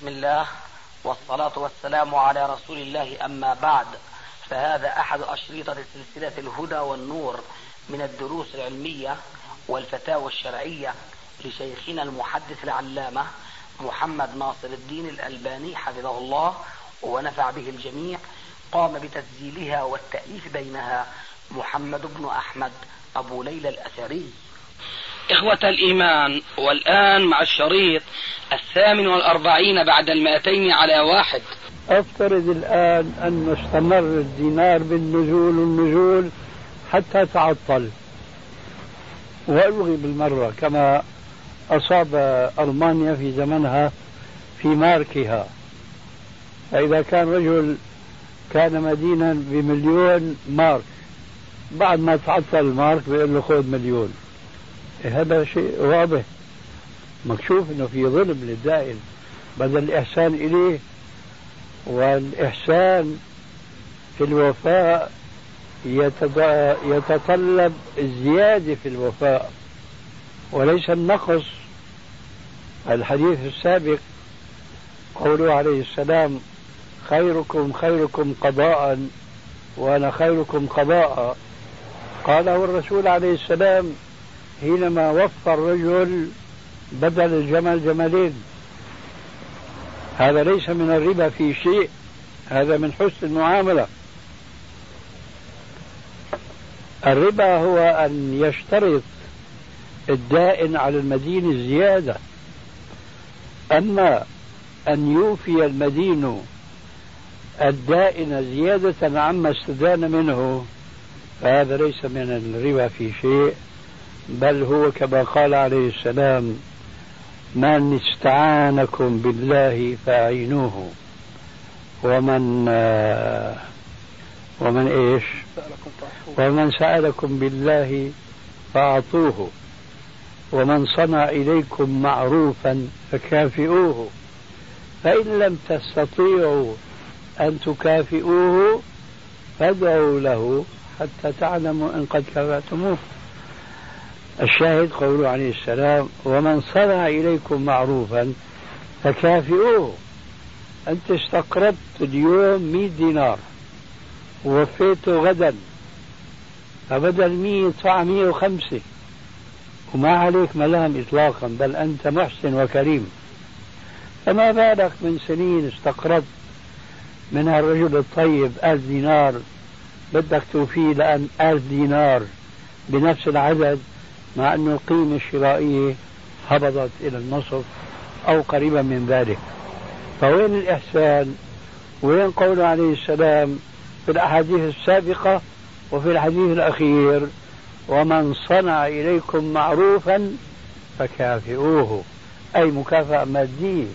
بسم الله والصلاة والسلام على رسول الله، أما بعد، فهذا أحد أشريطة سلسلة الهدى والنور من الدروس العلمية والفتاوى الشرعية لشيخنا المحدث العلامة محمد ناصر الدين الألباني حفظه الله ونفع به الجميع. قام بتسجيلها والتأليف بينها محمد بن أحمد أبو ليلى الأثري. إخوة الإيمان، والآن مع الشريط 48 بعد 200 على 1. أفترض الآن أن استمر الدينار بالنزول حتى تعطل وألغي بالمرة كما أصاب ألمانيا في زمنها في ماركها. فإذا كان رجل كان مدينا ب1,000,000 مارك، بعد ما تعطل المارك بيقول له خذ 1,000,000. هذا شيء واضح مكشوف انه في ظلم للدائن بدل الإحسان إليه. والإحسان في الوفاء يتطلب الزيادة في الوفاء وليس النقص. الحديث السابق قوله عليه السلام: خيركم خيركم قضاء وأنا خيركم قضاء. قاله الرسول عليه السلام حينما وفى الرجل بدل الجمل جملين. هذا ليس من الربا في شيء، هذا من حسن المعاملة. الربا هو أن يشترط الدائن على المدين الزيادة، أما أن يوفي المدين الدائن زيادة عما استدان منه فهذا ليس من الربا في شيء، بل هو كما قال عليه السلام: من استعانكم بالله فأعينوه ومن سألكم بالله فأعطوه ومن صنع إليكم معروفا فكافئوه فإن لم تستطيعوا أن تكافئوه فادعوا له حتى تعلموا إن قد كافأتموه. الشاهد قوله عليه السلام: ومن صنع إليكم معروفا فكافئوه. أنت استقرضت اليوم 100 دينار ووفيته غدا، فبدل 100 يدفع 105 وما عليك ملام إطلاقا، بل أنت محسن وكريم. فما بالك من سنين استقرضت من الرجل الطيب 1000 دينار بدك توفيه لأن 1000 دينار بنفس العدد، مع أن القيمة الشرائية هبطت إلى النصف أو قريبا من ذلك. فوين الإحسان؟ وين قوله عليه السلام في الأحاديث السابقة وفي الحديث الأخير: ومن صنع إليكم معروفا فكافئوه، أي مكافأة مادية.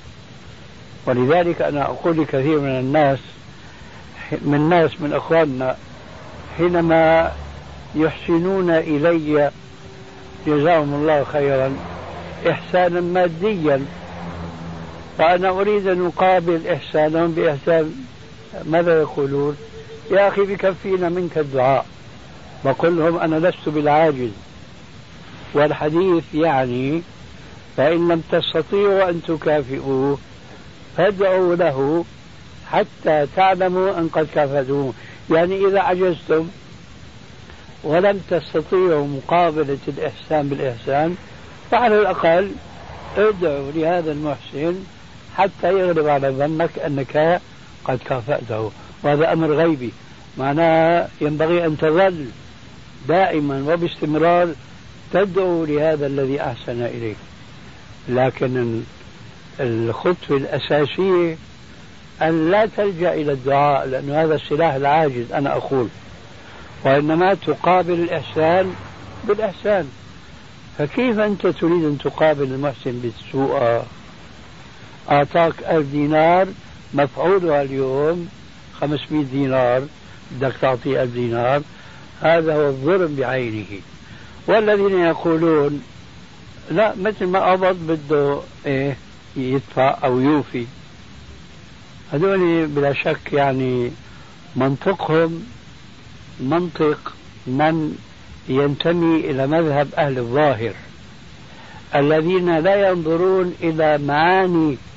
ولذلك أنا أقول لكثير من الناس من أخواننا حينما يحسنون إلي جزاهم الله خيرا إحسانا ماديا، فأنا أريد أن أقابل إحسانهم بإحسان. ماذا يقولون؟ يا أخي بكفينا منك الدعاء. بقول لهم أنا لست بالعاجز، والحديث يعني: فإن لم تستطيعوا أن تكافئوه فادعوا له حتى تعلموا أن قد كافأتموه. يعني إذا عجزتم ولم تستطيعوا مقابلة الإحسان بالإحسان فعلى الأقل ادعوا لهذا المحسن حتى يغلب على ظنك أنك قد كافأته. وهذا أمر غيبي، معناه ينبغي أن تظل دائما وباستمرار تدعو لهذا الذي أحسن إليك. لكن الخطوة الأساسية أن لا تلجأ إلى الدعاء، لأن هذا السلاح العاجز أنا أقول، وإنما تقابل الإحسان بالإحسان. فكيف أنت تريد أن تقابل المحسن بالسوء؟ أعطاك 1000 دينار مفعولها اليوم 500 دينار، بدك تعطيه 1000 دينار، هذا هو الظلم بعينه. والذين يقولون لا، مثل ما قبض بده يدفع أو يوفي، هذول بلا شك يعني منطقهم منطق من ينتمي إلى مذهب أهل الظاهر الذين لا ينظرون إلى معاني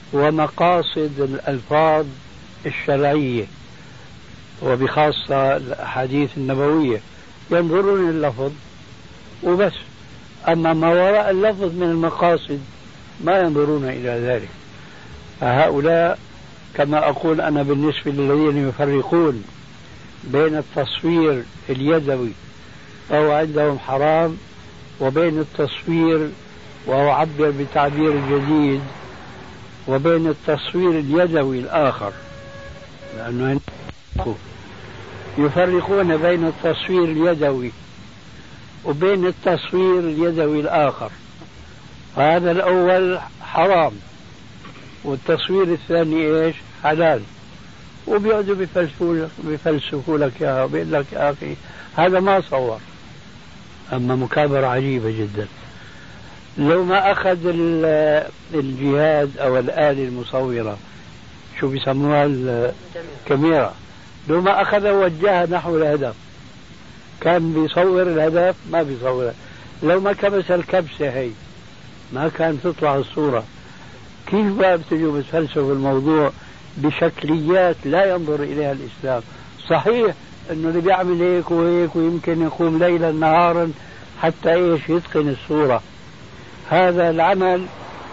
ومقاصد الألفاظ الشرعية وبخاصة الأحاديث النبوية، ينظرون اللفظ وبس، أما ما وراء اللفظ من المقاصد ما ينظرون إلى ذلك. فهؤلاء كما أقول أنا بالنسبة للذين يفرقون بين التصوير اليدوي فهو عندهم حرام وبين التصوير وهو عبر بتعبير جديد وبين التصوير اليدوي الآخر، لأنه يفرقون بين التصوير اليدوي وبين التصوير اليدوي الآخر، هذا الأول حرام والتصوير الثاني إيش حلال، وبيقعدوا بيفلسفوا لك يا وبيقول لك يا أخي هذا ما صور. أما مكابرة عجيبة جدا. لو ما أخذ الجهاز أو الآلة المصورة شو بيسموها الكاميرا، لو ما أخذها ووجهها نحو الهدف كان بيصور الهدف؟ ما بيصور. لو ما كبس الكبسة هي ما كان تطلع الصورة. كيف بقى بتجوا بتفلسفوا الموضوع بشكليات لا ينظر إليها الإسلام؟ صحيح إنه اللي بيعمل هيك وهيك ويمكن يقوم ليلا نهارا حتى إيش يتقن الصورة، هذا العمل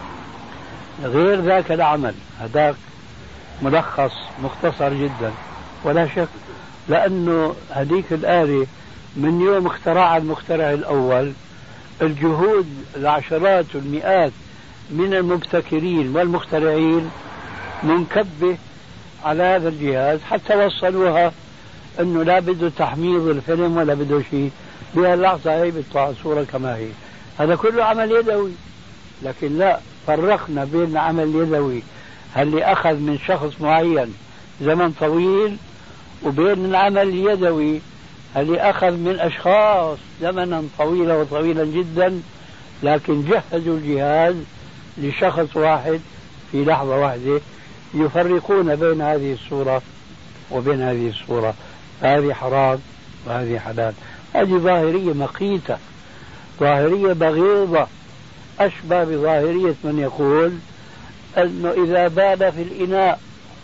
غير ذاك العمل، هذاك ملخص مختصر جدا ولا شك، لأنه هذيك الآلة من يوم اخترعها المخترع الأول الجهود العشرات والمئات من المبتكرين والمخترعين منكبة على هذا الجهاز حتى وصلوها انه لا بده تحميض الفيلم ولا بده شيء، بهاللحظة هي بتطلع الصورة كما هي. هذا كله عمل يدوي، لكن لا فرقنا بين العمل اليدوي اللي أخذ من شخص معين زمن طويل وبين العمل اليدوي اللي أخذ من أشخاص زمنا طويلا وطويلا جدا، لكن جهزوا الجهاز لشخص واحد في لحظة واحدة. يفرقون بين هذه الصورة وبين هذه الصورة، هذه حرام وهذه حلال. هذه ظاهرية مقيتة، ظاهرية بغيضة، أشبه بظاهرية من يقول أنه إذا بال في الإناء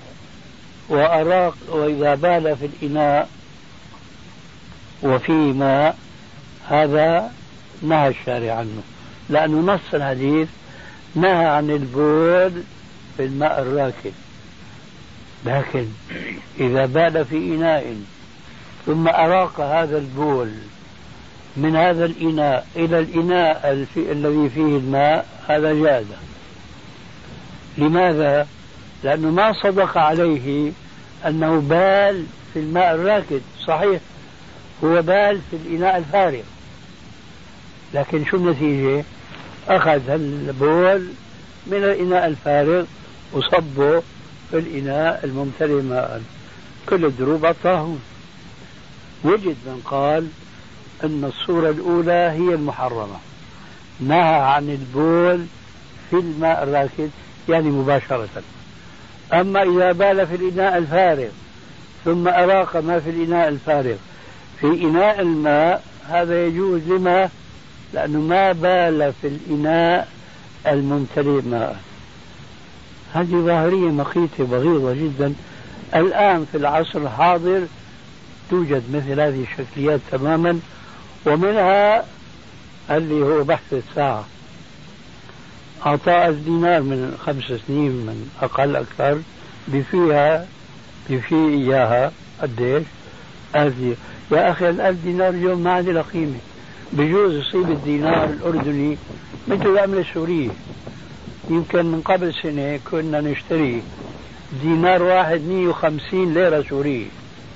وأراق، وإذا بال في الإناء وفي ماء، هذا نهى الشارع عنه، لأنه نص الحديث نهى عن البول في الماء الراكد. لكن إذا بال في إناء ثم أراق هذا البول من هذا الإناء إلى الإناء الذي فيه الماء، هذا جاز. لماذا؟ لأنه ما صدق عليه أنه بال في الماء الراكد، صحيح هو بال في الإناء الفارغ، لكن شو النتيجة؟ أخذ البول من الإناء الفارغ وصبه في الإناء الممتلئ ماء. كل الدروب الطاهون. وجد من قال أن الصورة الأولى هي المحرمة، نهى عن البول في الماء الراكد يعني مباشرة. أما إذا بال في الإناء الفارغ ثم أراق ما في الإناء الفارغ في إناء الماء، هذا يجوز. لما؟ لأنه ما بال في الإناء الممتلئ ماء. هذه ظاهرية مقيتة بغيضة جدا. الآن في العصر الحاضر توجد مثل هذه الشكليات تماما، ومنها اللي هو بحث الساعة. أعطاء الدينار من 5 سنين من أقل أكثر بفي إياها قديش؟ 1000 دينار. يا أخي 1000 دينار اليوم ما عاد لها قيمة. بجوز يصيب الدينار الأردني مثل العملة السورية. يمكن من قبل سنة كنا نشتري دينار واحد 150 ليرة سورية،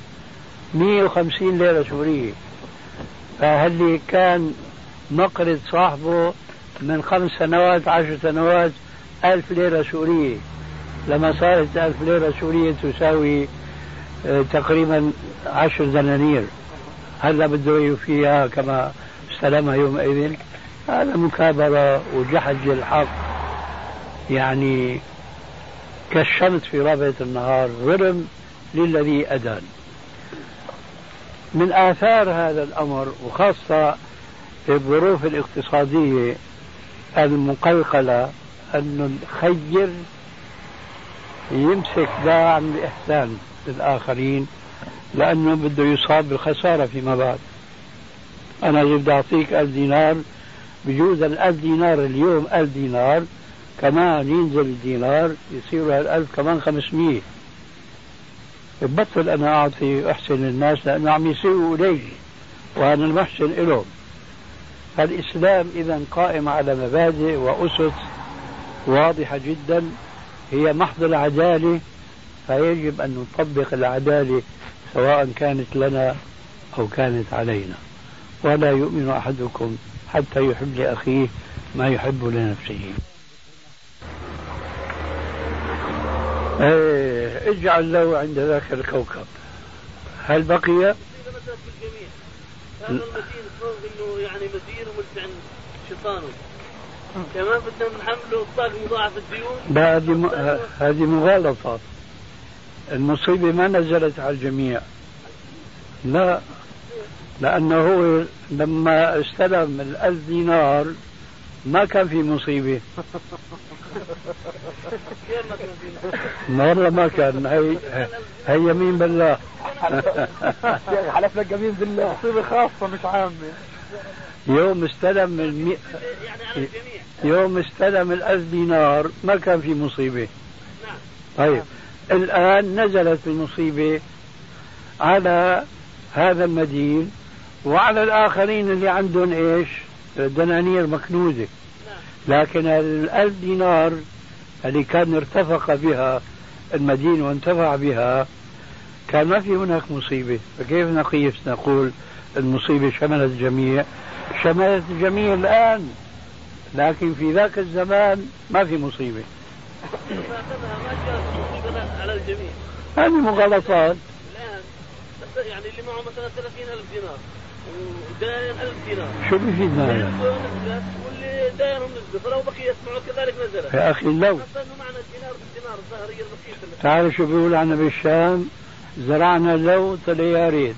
150 ليرة سورية. فهل كان مقرض صاحبه من 5 سنوات 10 سنوات 1000 ليرة سورية، لما صارت 1000 ليرة سورية تساوي تقريبا 10 دنانير. هلا بده يوفيها كما استلمها يومئذ. هذا مكابرة وجحد الحق، يعني كالشمس في رابعة النهار، ظلم للذي أدان. من آثار هذا الأمر وخاصة في الظروف الاقتصادية المقلقلة أن نخير يمسك ده عن الإحسان للآخرين لأنه بده يصاب بالخسارة فيما بعد. أنا بدي أعطيك 1000 دينار، بجوز 1000 دينار اليوم 1000 دينار، كمان ينزل الدينار يصير 1000 كمان 500. ببطل أنا أعطي أحسن الناس لأنه عم يسيئوا إلي وأنا المحسن إلهم. فالإسلام إذا قائم على مبادئ وأسس واضحة جدا هي محض العدالة، فيجب أن نطبق العدالة سواء كانت لنا أو كانت علينا. ولا يؤمن أحدكم حتى يحب لأخيه ما يحب لنفسه. اجعل له عند ذاك الكوكب. هل بقي؟ هذا المدين فوق انه يعني مدين وملتعن شيطانه، كمان بدنا نحمله الطاق مضاعف الديون. هذه مغالطة. المصيبة ما نزلت على الجميع، لا، لأنه هو لما استلم 1000 دينار ما كان في مصيبة. والله ما كان. هي يمين بالله. حلف لك يمين بالله. مصيبة خاصة مش عامة. يوم استلم يوم استلم 1000 دينار ما كان في مصيبة. طيب الآن نزلت المصيبة على هذا المدين وعلى الآخرين اللي عندهم إيش؟ دنانير مكنوزة. لكن 1000 دينار اللي كان ارتفق بها المدين وانتفع بها كان ما في هناك مصيبة. فكيف نقول المصيبة شملت الجميع؟ شملت الجميع الآن، لكن في ذاك الزمان ما في مصيبة. على الجميع. هذه مغالطات. الآن يعني اللي معه مثلا 30,000 دينار وداين 1000 دينار شو بيفيد هذا؟ واللي داينهم نزلوا، فلو بقي يسمعوا كذلك نزلت. يا أخي لو معنى الدينار بالدينار الظاهرية البسيطة. تعال شو بيقول عنا بالشام، زرعنا لو طلع يا ريت.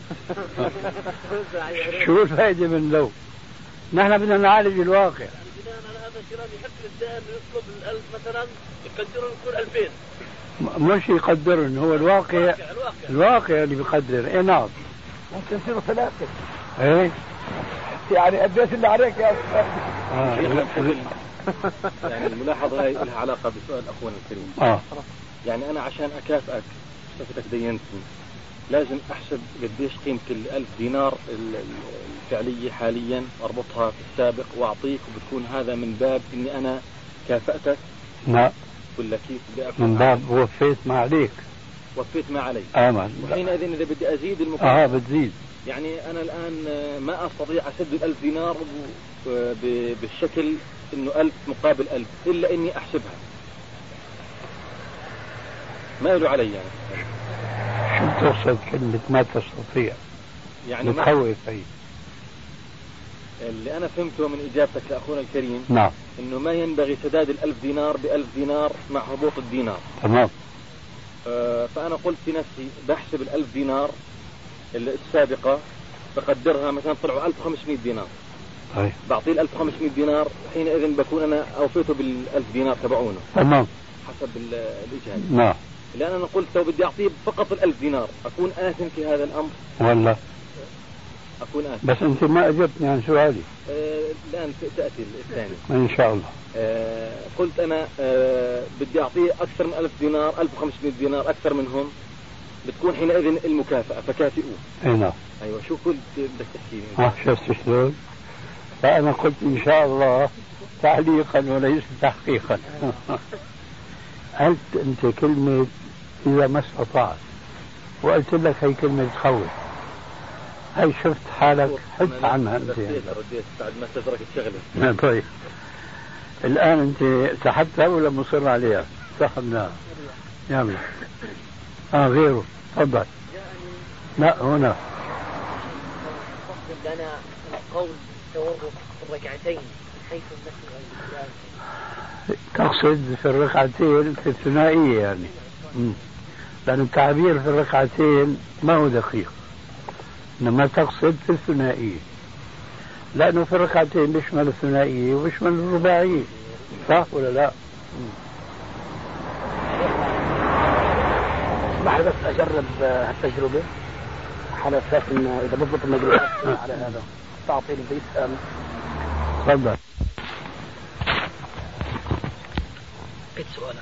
شو الفائدة من لو؟ نحن بدنا نعالج الواقع. يعني بناء على هذا الكلام يحب للدائن يطلب 1000 مثلا يقدرون يكون 2000. مش يقدرون، هو الواقع اللي بيقدر. ايه نعم. ممكن يصيروا 3. ايه يعني قديش اللي عليك يا أستاذ. يعني الملاحظة هاي لها علاقة بسؤال أخونا الكريم. يعني أنا عشان أكافئك صفتك دينتني لازم أحسب قديش قيمة 1000 دينار الفعلية حاليا وأربطها في السابق وأعطيك، وبتكون هذا من باب إني أنا كافأتك. لا، ولا كيف من باب وفيت ما عليك. وفيت ما علي. وحينئذ إذا بدي أزيد المقابل بتزيد. يعني أنا الآن ما أستطيع أسدد 1000 دينار بالشكل إنه 1000 مقابل 1000 إلا إني أحسبها. ما يلو علي يعني. شو تقصد كلمة ما تستطيع؟ يعني متخوف هي. اللي أنا فهمته من إجابتك لأخونا الكريم نعم، إنه ما ينبغي سداد 1000 دينار ب1000 دينار مع هبوط الدينار. تمام. فأنا قلت في نفسي بحسب 1000 دينار السابقة بقدرها مثلا طلعوا 1500 دينار. طيب. بعطيه 1500 دينار، حينئذ بكون أنا أوفيته 1000 دينار تبعونه. تمام. حسب الإجابة. نعم. لأن أنا قلت لو بدي أعطيه فقط 1000 دينار أكون آثم في هذا الأمر. والله أكون آثم. بس أنت ما أجبتني عن سؤالي. الآن تأتي الثاني إن شاء الله. قلت أنا بدي أعطيه أكثر من 1000 دينار، 1500 دينار أكثر منهم، بتكون حينئذ المكافأة فكافئوه. اي نعم. أيوة. شو قلت بدك تحكي؟ شفت شلون؟ فأنا قلت إن شاء الله تعليقا وليس تحقيقا. قلت أنت كلمة إذا ما استطعت، وقلت لك هي كلمة تخوف. هي شفت حالك حدت عنها أنت يعني. رديت بعد ما تترك الشغلة. طيب الآن أنت سحبتها ولا مصر عليها؟ سحبناها. يلا. غيره. تفضل. لا هنا. أقصد لنا القول التورط في الركعتين حيث النفي. تقصد في الركعتين في الثنائية يعني. لأن التعبير في الركعتين ما هو دقيق، إنما تقصد في الثنائية، لأنه في الركعتين بيشمل الثنائية وبيشمل الرباعية. صح ولا لا؟ اسمح لي بس اجرب هالتجربه على اساس انه اذا بضبط المجلس على هذا تعطي لي يسال. تفضل. ايش سؤالك؟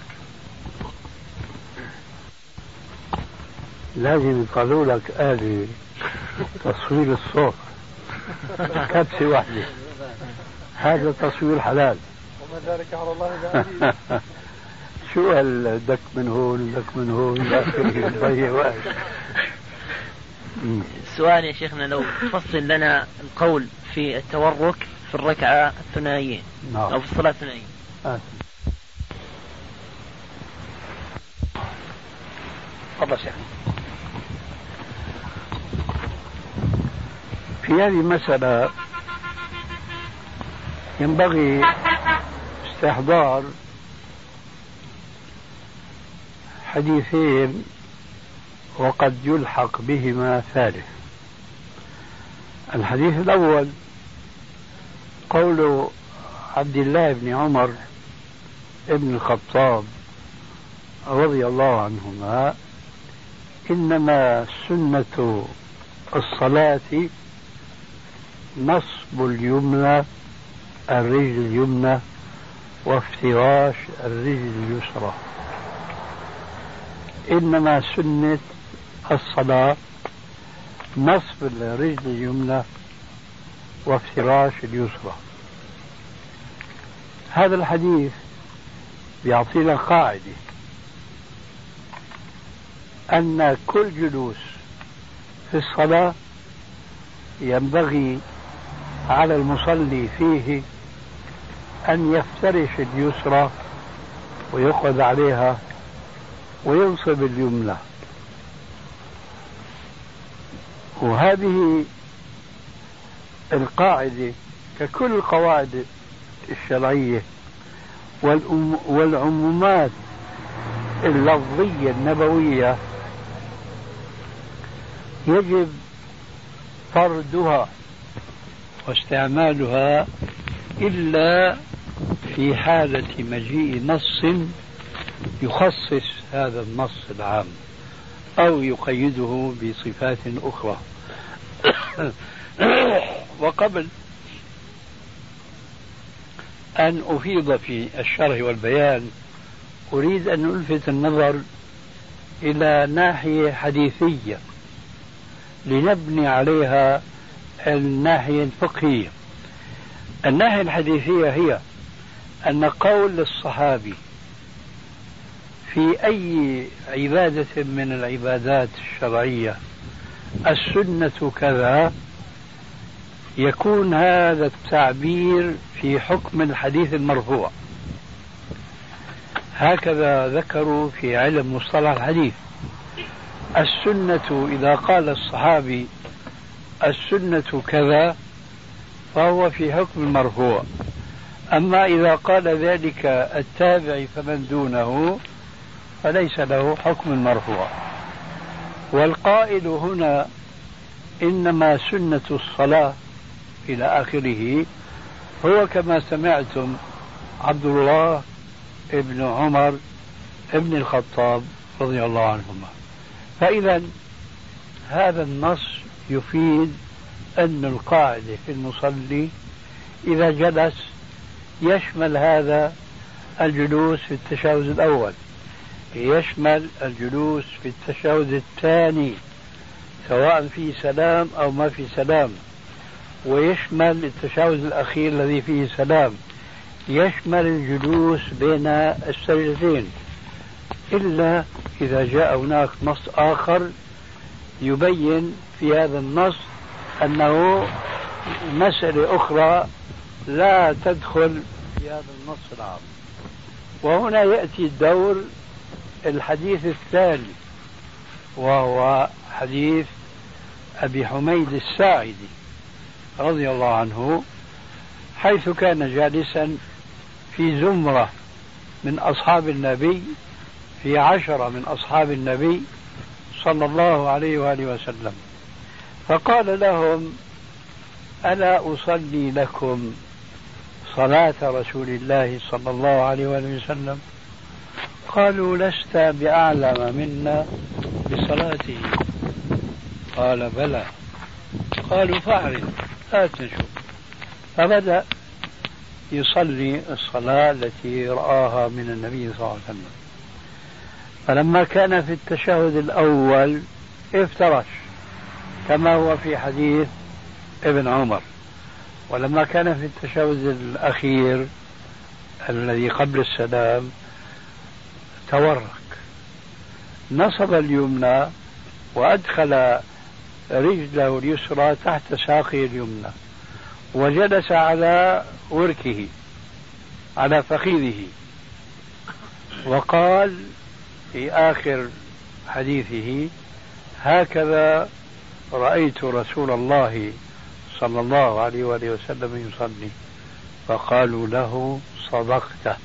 لازم يقالوا لك آلة تصوير الصوت كبسة واحدة، هذا تصوير حلال. وما ذلك على الله بعزيز. شو هالدك من هون دك من هون ضيع وقت. سؤال يا شيخنا، لو تفصل لنا القول في التورك في الركعة الثنائية أو في الصلاة الثنائية. تفضل شيخنا. في هذه المسألة ينبغي استحضار حديثين وقد يلحق بهما ثالث. الحديث الأول قول عبد الله بن عمر ابن الخطاب رضي الله عنهما: إنما سنة الصلاة نصب اليمنى الرجل اليمنى وافتراش الرجل اليسرى. إنما سنة الصلاة نصب الرجل اليمنى وافتراش اليسرى. هذا الحديث يعطينا قاعدة أن كل جلوس في الصلاة ينبغي على المصلي فيه أن يفترش اليسرى ويقعد عليها وينصب اليمنى. وهذه القاعدة ككل القواعد الشرعية والعمومات اللفظية النبوية يجب طردها واستعمالها إلا في حالة مجيء نص يخصص هذا النص العام أو يقيده بصفات أخرى. وقبل أن أفيض في الشرح والبيان أريد أن ألفت النظر إلى ناحية حديثية لنبني عليها الناحية الفقهية. الناحية الحديثية هي أن قول الصحابي في أي عبادة من العبادات الشرعية السنة كذا، يكون هذا التعبير في حكم الحديث المرفوع. هكذا ذكروا في علم مصطلح الحديث. السنة إذا قال الصحابي السنة كذا فهو في حكم المرفوع، أما إذا قال ذلك التابع فمن دونه فليس له حكم المرفوع. والقائل هنا إنما سنة الصلاة إلى آخره هو كما سمعتم عبد الله ابن عمر ابن الخطاب رضي الله عنهما. فإذا هذا النص يفيد أن القاعدة في المصلي إذا جلس يشمل هذا الجلوس في التشهد الأول، يشمل الجلوس في التشهد الثاني سواء في سلام أو ما في سلام، ويشمل التشهد الأخير الذي فيه سلام، يشمل الجلوس بين السجدتين، إلا إذا جاء هناك نص آخر يبين في هذا النص أنه مسألة أخرى لا تدخل في هذا النص العام. وهنا يأتي دور الحديث الثاني، وهو حديث أبي حميد الساعدي رضي الله عنه، حيث كان جالسا في زمرة من أصحاب النبي، في 10 من أصحاب النبي صلى الله عليه وآله وسلم، فقال لهم: ألا أصلي لكم صلاة رسول الله صلى الله عليه وآله وسلم؟ قالوا: لست بأعلم منا بصلاته؟ قال بلى. قالوا فاعرض هات نشوف. فبدأ يصلي الصلاة التي رآها من النبي صلى الله عليه وسلم. فلما كان في التشهد الأول افترش كما هو في حديث ابن عمر، ولما كان في التشهد الأخير الذي قبل السلام تورك، نصب اليمنى وأدخل رجله اليسرى تحت ساقه اليمنى وجلس على وركه على فخذه، وقال في آخر حديثه: هكذا رأيت رسول الله صلى الله عليه وآله وسلم يصلي. فقالوا له: صدقت.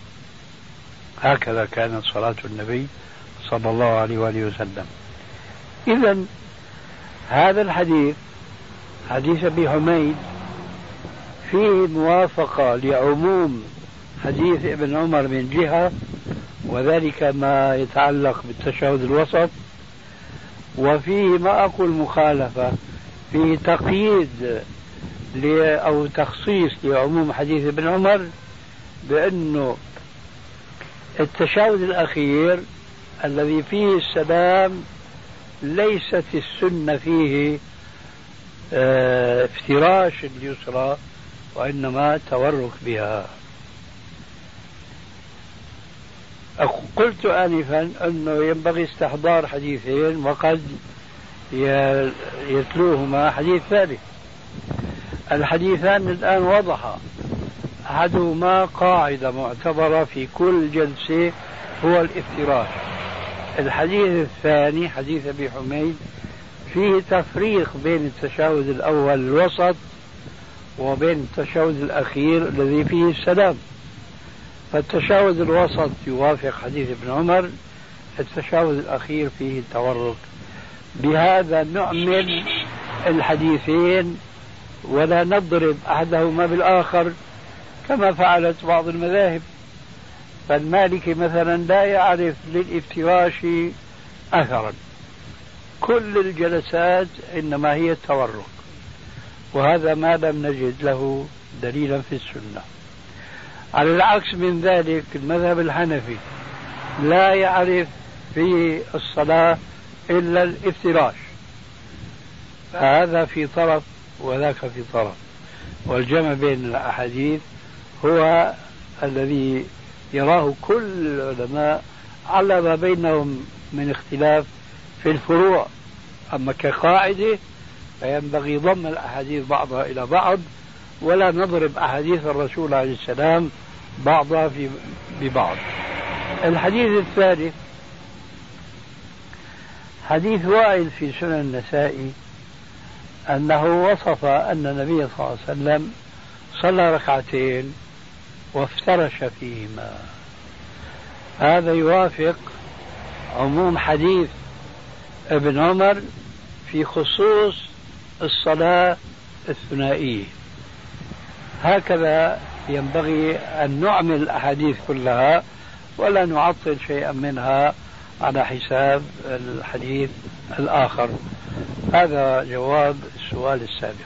هكذا كانت صلاة النبي صلى الله عليه وآله وسلم. إذن هذا الحديث، حديث أبي حميد، فيه موافقة لعموم حديث ابن عمر من جهة، وذلك ما يتعلق بالتشهد الوسط، وفيه ما أقول مخالفة، فيه تقييد أو تخصيص لعموم حديث ابن عمر بأنه التشهد الأخير الذي فيه السلام ليست السنة فيه افتراش اليسرى، وإنما تورك بها. قلت آنفا أنه ينبغي استحضار حديثين وقد يتلوهما حديث ثالث. الحديثان الآن وضحا، أحدهما قاعدة معتبرة في كل جلسة هو الافتراش. الحديث الثاني حديث أبي حميد فيه تفريق بين التشهد الأول الوسط وبين التشهد الأخير الذي فيه السلام. فالتشهد الوسط يوافق حديث ابن عمر، التشهد الأخير فيه التورك. بهذا نعمل الحديثين ولا نضرب أحدهما بالآخر كما فعلت بعض المذاهب. فالمالكي مثلا لا يعرف للافتراش أثرا، كل الجلسات إنما هي التورك، وهذا ما لم نجد له دليلا في السنة. على العكس من ذلك المذهب الحنفي لا يعرف في الصلاة إلا الافتراش، فهذا في طرف وذاك في طرف، والجمع بين الأحاديث هو الذي يراه كل العلماء على ما بينهم من اختلاف في الفروع. أما كقاعدة فينبغي ضم الأحاديث بعضها إلى بعض، ولا نضرب أحاديث الرسول عليه السلام بعضها ببعض. الحديث الثالث حديث وائل في سنن النسائي أنه وصف أن النبي صلى الله عليه وسلم صلى ركعتين وافترش فيهما. هذا يوافق عموم حديث ابن عمر في خصوص الصلاة الثنائية. هكذا ينبغي أن نعمل الأحاديث كلها ولا نعطل شيئا منها على حساب الحديث الآخر. هذا جواب السؤال السابق.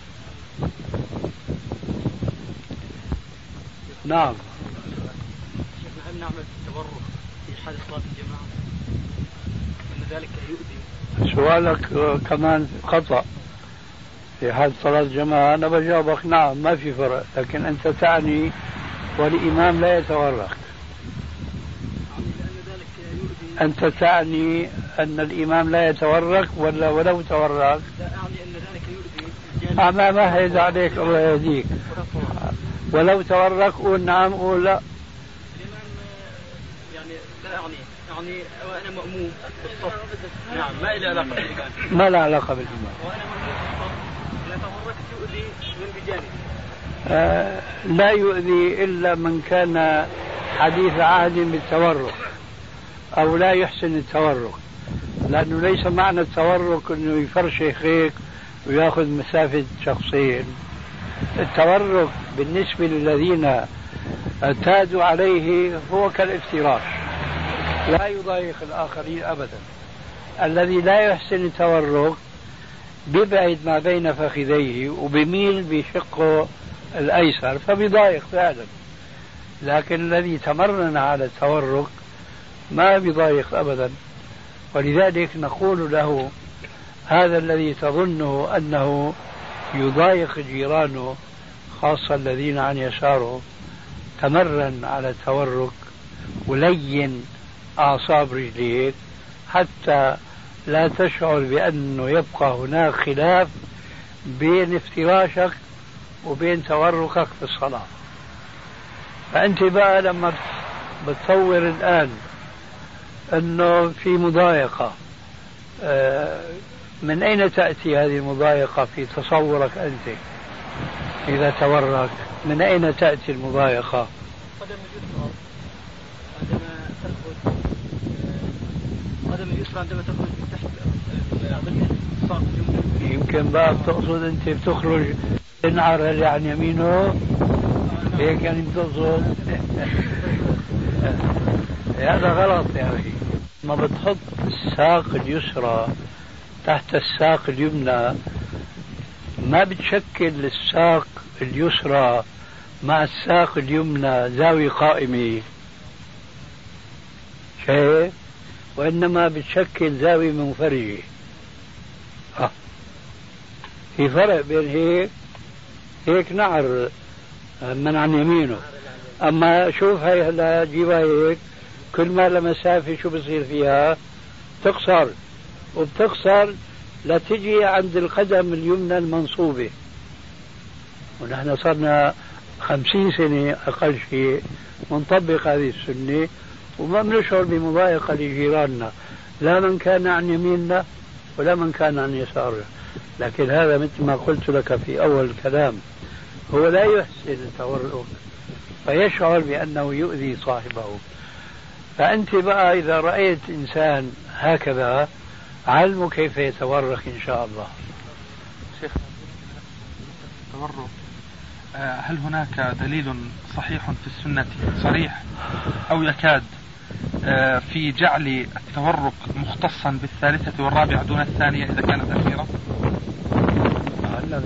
نعم. هل نعمل التبرك في حال صلاة الجماعة؟ أن ذلك يؤذي؟ سؤالك كمان خطأ. في حال صلاة الجماعة أنا بجاوبك نعم ما في فرق، لكن أنت تعني والإمام لا يتورك. أنت تعني أن الإمام لا يتورك ولا ولو تورك؟ لا أعني أن ذلك يؤذي. ما مهد عليك الله يهديك. ولو تورك قول نعم قول لا. الإمام يعني لا يعني وأنا مأموم بالصف. نعم ما إلى علاقة بالإمام. ما له علاقة بالإمام. وأنا مأموم بالصف لا توركت يؤذي من بجانب. لا يؤذي إلا من كان حديث عهد بالتورك أو لا يحسن التورك، لأنه ليس معنى التورك أنه يفرشخ هيك ويأخذ مسافة شخصين. التورك بالنسبة للذين اعتادوا عليه هو كالافتراش، لا يضايق الآخرين أبدا. الذي لا يحسن التورك بيبعد ما بين فخذيه وبيميل بشقه الأيسر فبيضايق فعلا. لكن الذي تمرن على التورك ما بيضايق أبدا. ولذلك نقول له هذا الذي تظنه أنه يضايق جيرانه خاصة الذين عن يساره تمرن على التورك ولين أعصاب رجليك حتى لا تشعر بأنه يبقى هناك خلاف بين افتراشك وبين توركك في الصلاة. فأنت بقى لما بتصور الآن أنه في مضايقة، من أين تأتي هذه المضايقة في تصورك أنت إذا تورك؟ من أين تأتي المضايقة؟ قدم اليسرى عندما تخرج من تحت يمكن بقى بتقصد أنت بتخرج تنعر اللي عن يمينه هيك يعني بتقصد. هذا غلط يا أخي. ما بتحط الساق اليسرى تحت الساق اليمنى ما بتشكل الساق اليسرى مع الساق اليمنى زاوية قائمة شايف، وإنما بتشكل زاوية منفرجة. في فرق بين هيك نعر من عن يمينه. أما شوف هاي هلا جيبها هيك كل ما لمسافة شو بصير فيها تقصر، وبتقصر لتجي عند القدم اليمنى المنصوبة. ونحن صرنا 50 سنة أقل شيء ونطبق هذه السنة وما بنشعر بمضايقة لجيراننا، لا من كان عن يميننا ولا من كان عن يسارنا. لكن هذا مثل ما قلت لك في أول الكلام هو لا يحسن التورك فيشعر بأنه يؤذي صاحبه. فأنت بقى إذا رأيت إنسان هكذا علمه كيف يتورك إن شاء الله. شيخ التورك هل هناك دليل صحيح في السنة صريح أو يكاد في جعل التورك مختصا بالثالثة والرابعة دون الثانية إذا كانت أخيرة؟ هلا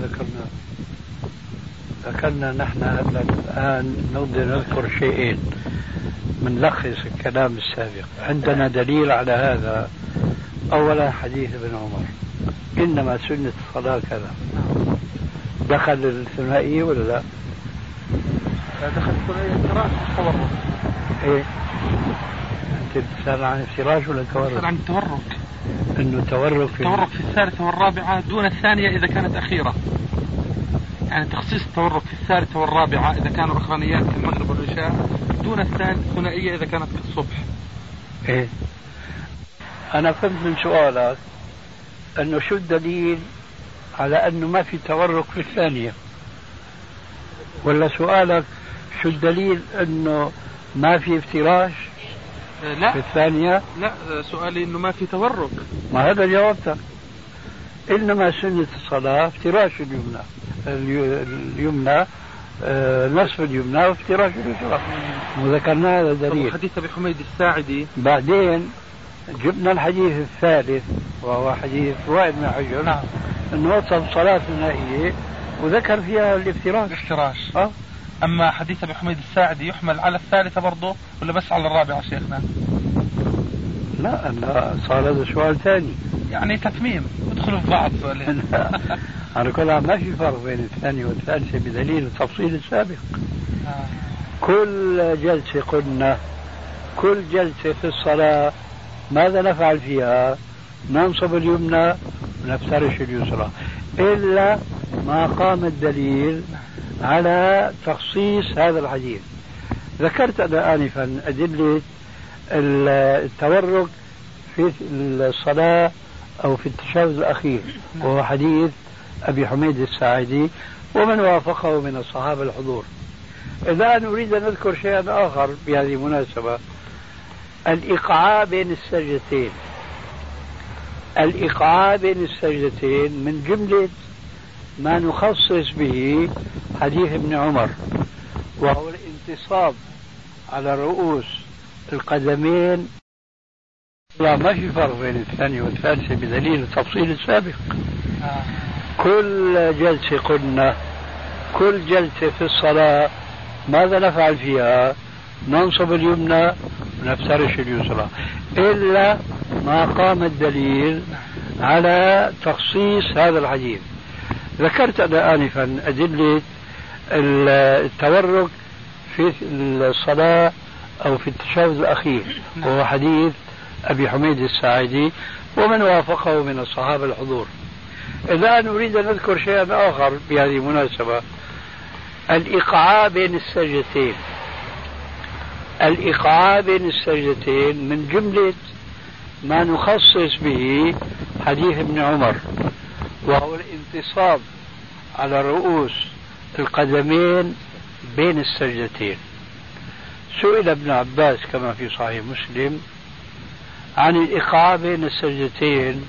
ذكرنا نحن الآن نقدر نذكر شيئين منلخص الكلام السابق. عندنا دليل على هذا. أولا حديث ابن عمر إنما سنة الصلاة كذا. دخل الثنائية ولا لا؟ دخل الثنائية الفراش والتورك. إيه أنت بتسأل عن الفراش ولا التورك؟ بتسأل عن التورك. إنه التورك في الثالثة والرابعة دون الثانية إذا كانت أخيرة. يعني تخصيص التورك في الثالثة والرابعة إذا كانوا أخرانيات كالمغرب والعشاء دون الثنائية إذا كانت كالصبح. إيه أنا فهمت من سؤالك أنه شو الدليل على أنه ما في تورك في الثانية، ولا سؤالك شو الدليل أنه ما في افتراش لا في الثانية؟ لا سؤالي أنه ما في تورك. ما هذا جوابتك. إنما سنة الصلاة افتراش اليمنى نصف اليمنى وافتراش اليسرى وذكرنا هذا دليل. حديث أبي حميد الساعدي بعدين جبنا الحديث الثالث وهو حديث وائل بن حجر. نعم. انه وصف صلاة ثنائية وذكر فيها الافتراش. أما حديث أبي حميد الساعدي يحمل على الثالثة برضه ولا بس على الرابعة شيخنا؟ لا صار هذا سؤال ثاني يعني تتميم ادخلوا في بعض سؤالين. على كل ما في فرق بين الثانية والثالثة بدليل التفصيل السابق. كل جلسة قلنا كل جلسة في الصلاة ماذا نفعل فيها؟ ننصب اليمنى ونفترش اليسرى إلا ما قام الدليل على تخصيص هذا الحديث. ذكرت أنا آنفا أدلة التورك في الصلاة أو في التشهد الأخير وهو حديث أبي حميد الساعدي ومن وافقه من الصحابة الحضور. الآن أريد أن أذكر شيئا آخر بهذه المناسبة. الإيقاع بين السجدتين. الإيقاع بين السجدتين من جملة ما نخصص به حديث ابن عمر وهو الانتصاب على رؤوس القدمين لا، ما في فرق بين الثانية والثالثة بدليل التفصيل السابق. كل جلسة قلنا كل جلسة في الصلاة ماذا نفعل فيها؟ ننصب اليمنى ونفترش اليسرى، إلا ما قام الدليل على تخصيص هذا الحديث. ذكرت أنا آنفا أدلة التورك في الصلاة أو في التشهد الأخير، وهو حديث أبي حميد الساعدي ومن وافقه من الصحابة الحضور. الآن أريد أن أذكر شيئا آخر بهذه المناسبة، الإيقاع بين السجدتين. الإيقاع بين السجدتين من جملة ما نخصص به حديث ابن عمر، وهو الانتصاب على رؤوس القدمين بين السجدتين. سئل ابن عباس كما في صحيح مسلم عن الإيقاع بين السجدتين،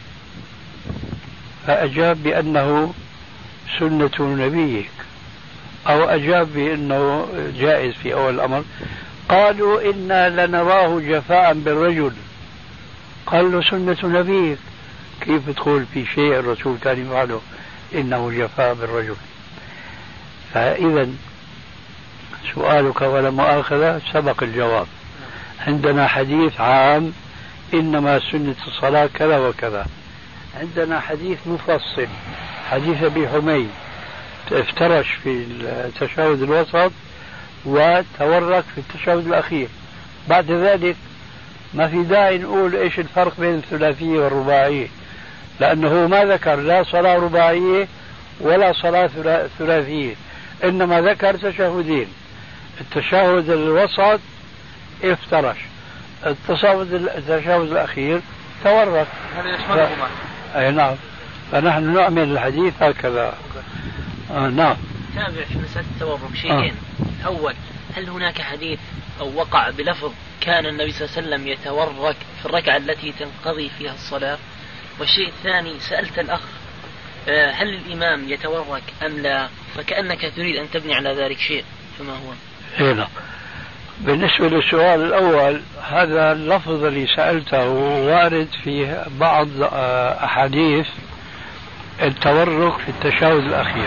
فأجاب بأنه سنة نبيك، أو أجاب بأنه جائز في أول الأمر. قالوا إنا لنراه جفاء بالرجل، قال له سنة نبيك، كيف تقول في شيء الرسول كان يفعله إنه جفاء بالرجل؟ فإذا سؤالك ولا مؤاخذة سبق الجواب. عندنا حديث عام إنما سنة الصلاة كذا وكذا، عندنا حديث مفصل حديث أبي حميد افترش في التشهد الوسط وتورك في التشهد الأخير. بعد ذلك ما في داعي نقول إيش الفرق بين الثلاثية والرباعية، لأنه ما ذكر لا صلاة رباعية ولا صلاة ثلاثية، إنما ذكر تشهدين. التشهد الوسط افترش، التشهد الأخير تورك. أي نعم، فنحن نعمل الحديث هكذا. نعم. تابع في مسألة التورك شيئين. أول، هل هناك حديث أو وقع بلفظ كان النبي صلى الله عليه وسلم يتورك في الركعة التي تنقضي فيها الصلاة؟ والشيء الثاني، سألت الأخ هل الإمام يتورك أم لا، فكأنك تريد أن تبني على ذلك شيء، فما هو؟ هنا بالنسبة للسؤال الأول، هذا اللفظ اللي سألته وارد في بعض أحاديث التورك في التشهد الأخير.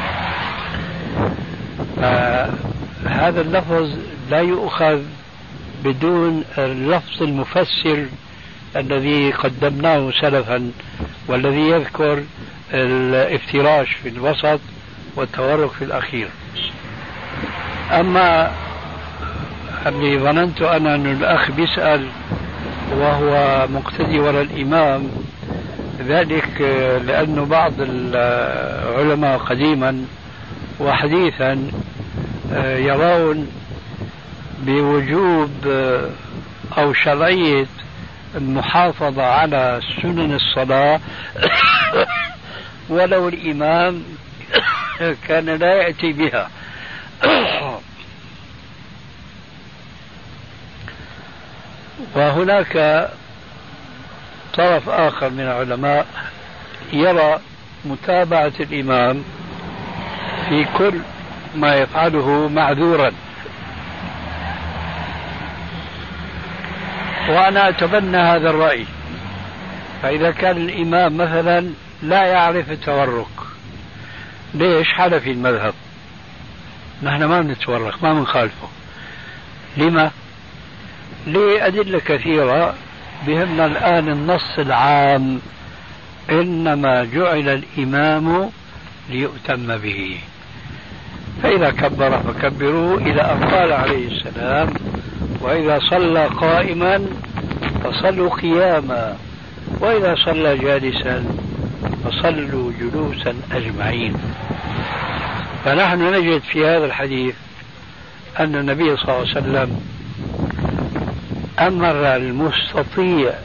هذا اللفظ لا يؤخذ بدون اللفظ المفسر الذي قدمناه سلفا، والذي يذكر الافتراش في الوسط والتورك في الأخير. أما اللي ظننت أنا أن الأخ بيسأل وهو مقتدي وراء الإمام، ذلك لأن بعض العلماء قديما وحديثا يرون بوجوب أو شرعية المحافظة على سنن الصلاة ولو الإمام كان لا يأتي بها. وهناك طرف آخر من العلماء يرى متابعة الإمام في كل ما يفعله معذورا، وأنا أتبنى هذا الرأي. فإذا كان الإمام مثلا لا يعرف التورك، ليش؟ حنفي المذهب، نحن ما بنتورك، ما بنخالفه. لما؟ لأدلة كثيرة. بهمنا الآن النص العام، إنما جعل الإمام ليؤتم به، فإذا كبر فكبروا، إلى أن قال عليه السلام وإذا صلى قائما فصلوا قياما وإذا صلى جالسا فصلوا جلوسا أجمعين. فنحن نجد في هذا الحديث أن النبي صلى الله عليه وسلم أمر المستطيع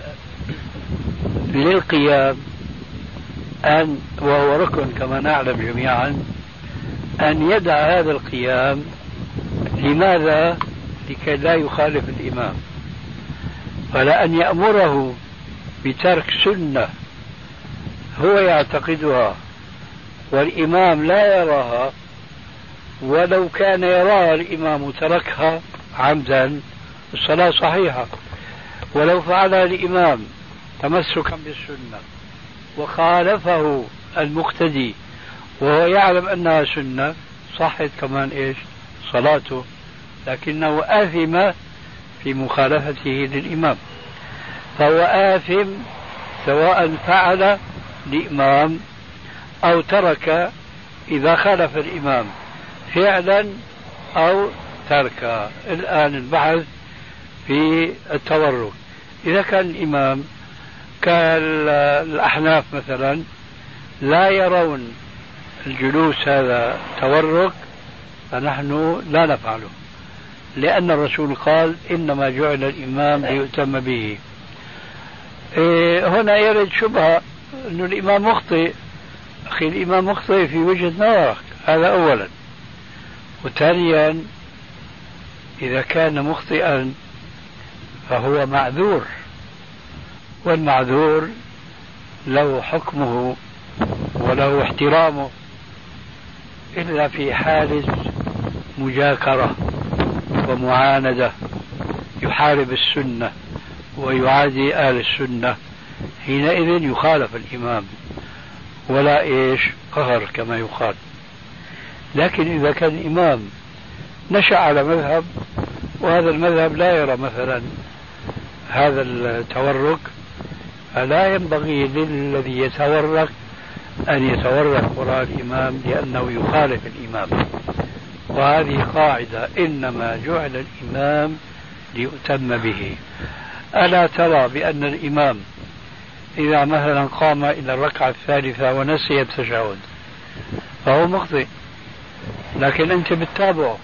للقيام أن، وهو ركن كما نعلم جميعا، أن يدع هذا القيام. لماذا؟ لكي لا يخالف الإمام. فلا أن يأمره بترك سنة هو يعتقدها والإمام لا يراها، ولو كان يراها الإمام تركها عمدا الصلاة صحيحة، ولو فعلها الإمام تمسكا بالسنة وخالفه المقتدي وهو يعلم أنها سنة، صحت كمان إيش صلاته، لكنه آثم في مخالفته للإمام، فهو آثم سواء فعل الإمام أو ترك إذا خالف الإمام فعلا أو ترك. الآن البحث في التورك، إذا كان الإمام كالأحناف مثلا لا يرون الجلوس هذا تورك فنحن لا نفعله، لأن الرسول قال إنما جعل الإمام ليؤتم به. هنا يرد شبهة أن الإمام مخطئ. أخي الإمام مخطئ في وجهة نظرك، هذا أولا. وثانيا إذا كان مخطئا فهو معذور، والمعذور له حكمه وله احترامه، إلا في حالة مجاكرة ومعاندة يحارب السنة ويعادي أهل السنة، حينئذ يخالف الإمام ولا إيش قهر كما يقال. لكن إذا كان الإمام نشأ على مذهب وهذا المذهب لا يرى مثلا هذا التورك، فلا ينبغي للذي يتورك أن يتورك وراء الإمام لأنه يخالف الإمام. وهذه قاعدة، إنما جعل الإمام ليؤتم به. ألا ترى بأن الإمام إذا مثلا قام إلى الركعة الثالثة ونسي التشهد فهو مخطئ، لكن أنت بتتابعه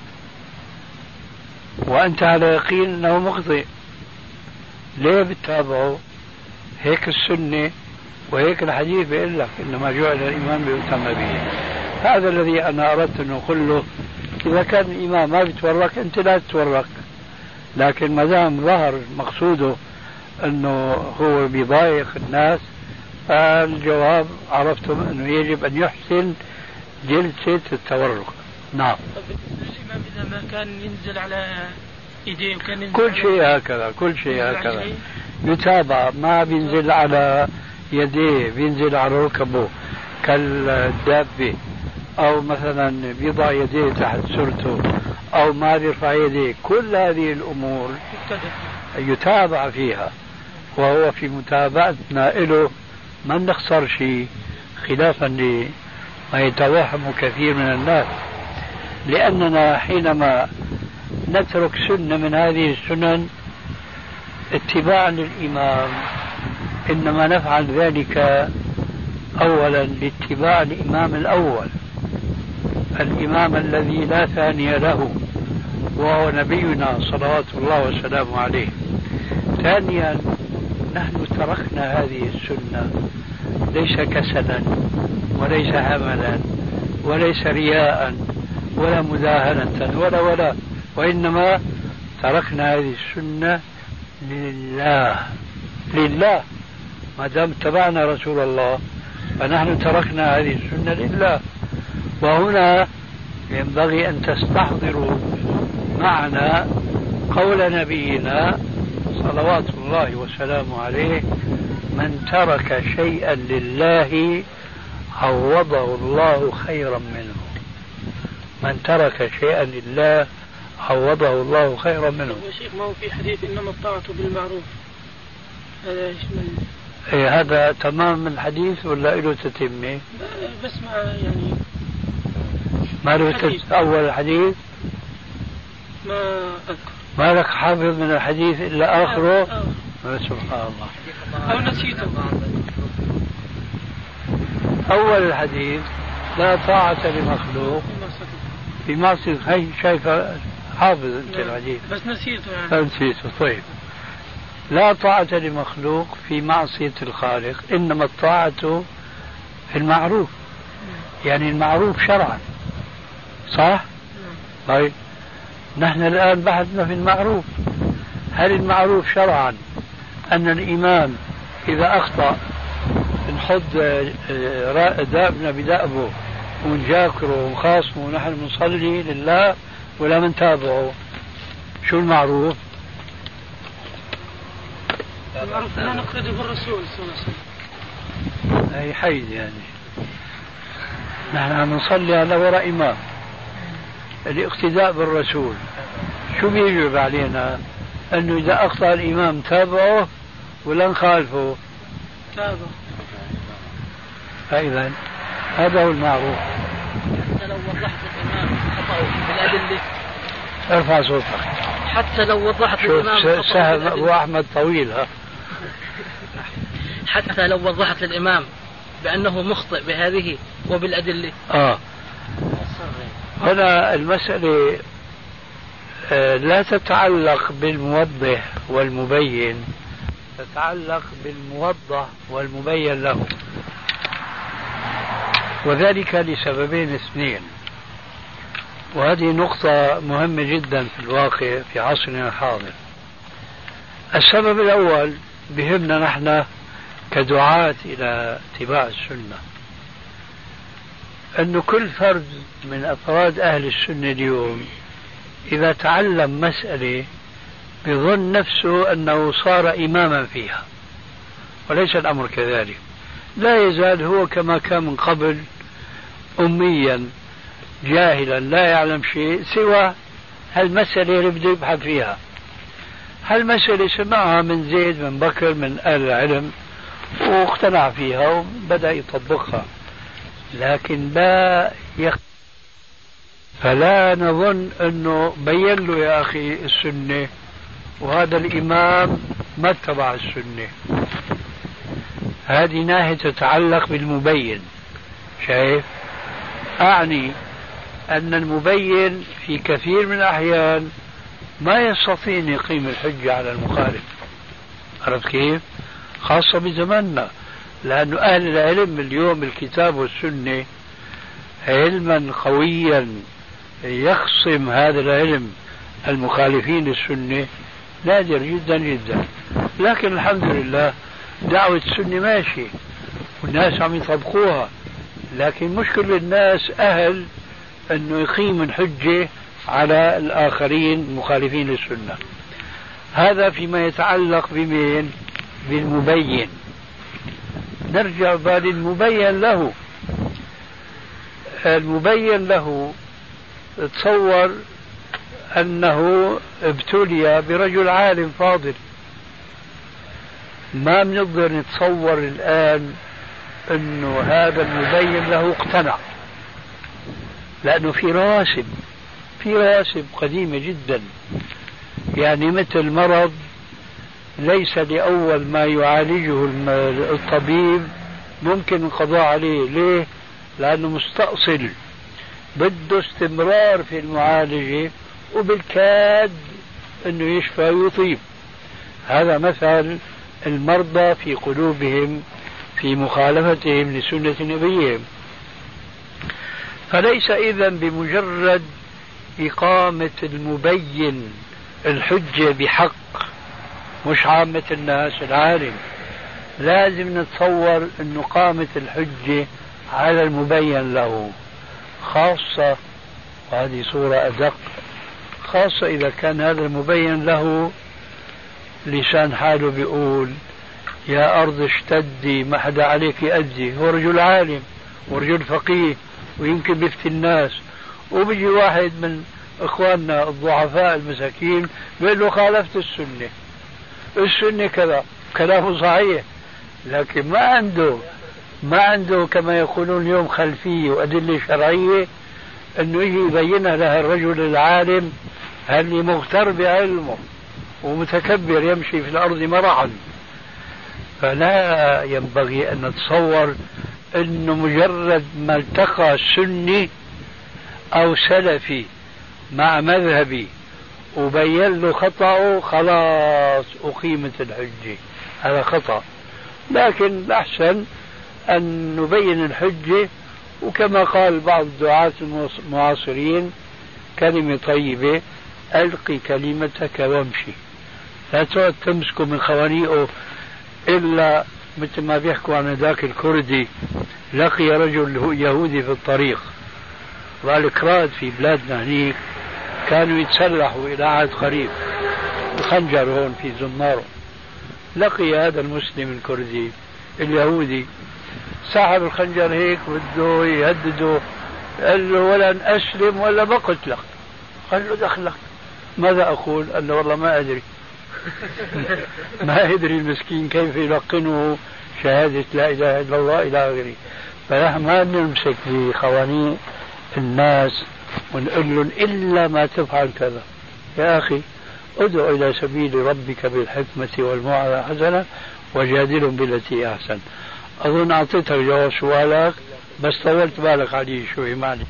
وأنت على يقين أنه مخطئ، ليه بتتابعه؟ هيك السنة وهيك الحديث بيقول لك إنما جعل الإمام ليؤتم به. هذا الذي أنا أردت أن أقول له، إذا كان الإمام ما بيتورك أنت لا تتورك، لكن ما دام ظهر مقصوده أنه هو بيضايق الناس فالجواب عرفتم أنه يجب أن يحسن جلسة التورك. نعم. الإمام إذا ما كان ينزل على إيديه وكان ينزل كل شيء هكذا، كل شيء هكذا يتابع، ما بينزل على يديه، بينزل على ركبه كالدابة، أو مثلا بيضع يديه تحت سرته، أو ما بيرفع يديه. كل هذه الأمور يتابع فيها، وهو في متابعتنا له ما نخسر شيء، خلافا لما يتوهم كثير من الناس، لأننا حينما نترك سنة من هذه السنن اتباعا للإمام إنما نفعل ذلك أولا لاتباع الإمام الأول، الإمام الذي لا ثاني له وهو نبينا صلوات الله وسلامه عليه. ثانيا نحن تركنا هذه السنة ليس كسلا وليس هملا وليس رياء ولا مداهنة ولا وإنما تركنا هذه السنة لله. ما دام اتبعنا رسول الله فنحن تركنا هذه السنة لله. وهنا ينبغي أن تستحضروا معنا قول نبينا صلوات الله وسلامه عليه: من ترك شيئا لله عوضه الله خيرا منه. من ترك شيئا لله عوضه الله خيرا منه. يا شيخ، ما هو في حديث إنما الطاعة بالمعروف، هذا يشمل هذا تمام الحديث ولا له تتمة؟ بس ما يعني ما له أول الحديث ما أذكر، ما لك حافظ من الحديث إلا آخره. سبحان الله. أو نسيته. أول الحديث: لا طاعة لمخلوق في معصية. هي شايفة حافظ أنت الحديث بس نسيته يعني. نسيته. طيب، لا طاعة لمخلوق في معصية الخالق، إنما الطاعة في المعروف، يعني المعروف شرعا، صح؟ طيب، نحن الآن بحثنا في المعروف. هل المعروف شرعا أن الإمام إذا أخطأ نحط دابنا بدأبه ونجاكره ونخاصمه ونحن نصلي لله، ولا من تابعه؟ شو المعروف؟ لا نقتدي بالرسول صلى الله عليه وسلم. أي حيز يعني نحن نصلي على وراء إمام. الاقتداء بالرسول شو بيجب علينا؟ أنه إذا أخطأ الإمام تابعه ولا نخالفه؟ تابعه. فإذا هذا هو المعروف. حتى لو وضحت الإمام خطأه بالأدلة. ارفع صوتك. حتى لو وضحت الإمام خطأه سهل أبو أحمد طويل ها. حتى لو وضحت الإمام بأنه مخطئ بهذه وبالأدلة. هنا المسألة لا تتعلق بالموضح والمبين، تتعلق بالموضح والمبين له، وذلك لسببين اثنين، وهذه نقطة مهمة جدا في الواقع في عصرنا الحاضر. السبب الأول بهمنا نحن كدعاة إلى اتباع السنة، أن كل فرد من أفراد أهل السنة اليوم إذا تعلم مسألة بظن نفسه أنه صار إماما فيها، وليس الأمر كذلك. لا يزال هو كما كان من قبل أميا جاهلا لا يعلم شيء سوى هالمسألة اللي بده يبحث فيها. هالمسألة سمعها من زيد من بكر من أهل العلم واقتنع فيها وبدأ يطبقها، لكن لا فلا نظن أنه بين له يا أخي السنة وهذا الإمام ما اتبع السنة. هذه ناحية تتعلق بالمبين. شايف؟ أعني أن المبين في كثير من الأحيان ما يستطيع أن يقيم الحجة على المخالف. عرفت كيف؟ خاصة بزماننا، لأن أهل العلم اليوم الكتاب والسنة علما قويا يخصم هذا العلم المخالفين للسنة نادر جدا جدا. لكن الحمد لله دعوة السنة ماشي والناس عم يطبقوها، لكن مشكلة الناس أهل أنه يقيم الحجة على الآخرين المخالفين للسنة. هذا فيما يتعلق بمين؟ بالمبين. نرجع بعد المبين له. المبين له تصور أنه ابتلي برجل عالم فاضل، ما بنقدر نتصور الآن أنه هذا المبين له اقتنع، لأنه في رواسب قديمة جدا. يعني مثل مرض ليس لأول ما يعالجه الطبيب ممكن القضاء عليه. ليه؟ لأنه مستأصل، بده استمرار في المعالجة وبالكاد أنه يشفى ويطيب. هذا مثل المرضى في قلوبهم في مخالفتهم لسنة نبيهم. فليس إذن بمجرد إقامة المبين الحجة بحق، مش عامة الناس العالم، لازم نتصور أن قامت الحجة على المبين له، خاصة وهذه صورة أدق، خاصة إذا كان هذا المبين له لسان حاله بيقول يا أرض اشتدي ما حدا عليك يأذي. هو رجل عالم ورجل فقيه ويمكن بيفتي الناس، وبيجي واحد من إخواننا الضعفاء المساكين بيقول له خالفت السنة كذا، كلامه صحيح، لكن ما عنده كما يقولون اليوم خلفية وأدلة شرعية أنه يجي يبينها له الرجل العالم اللي مغتر بعلمه ومتكبر يمشي في الأرض مرحا. فلا ينبغي أن نتصور أنه مجرد ما التقى سني أو سلفي مع مذهبي وبين له خطأه خلاص أقيمت الحجة. هذا خطأ. لكن الأحسن أن نبين الحجة، وكما قال بعض الدعاة المعاصرين كلمة طيبة: ألقي كلمتك وامشي، لا تقعد تمسكه من خوانيقه. إلا مثل ما بيحكوا عن ذاك الكردي لقي رجل يهودي في الطريق، والكراد في بلادنا هنيك كانوا يتسلحوا إلى عهد قريب بخنجر هون في زماره، لقي هذا المسلم الكردي اليهودي سحب الخنجر هيك بده يهدده، قال له ولن أسلم ولا بقتلك. قال له دخلك. ماذا أقول؟ قال له والله ما أدري. ما أدري المسكين كيف يلقنه شهادة لا إله إلا الله إلى آخره. فنحن ما نمسك بقوانين الناس ونقول لهم إلا ما تفعل كذا. يا أخي ادع إلى سبيل ربك بالحكمة والموعظة الحسنة وجادلهم بالتي أحسن. أظن أعطيتك جواب سؤالك بس طولت بالك عليه شوي. معلش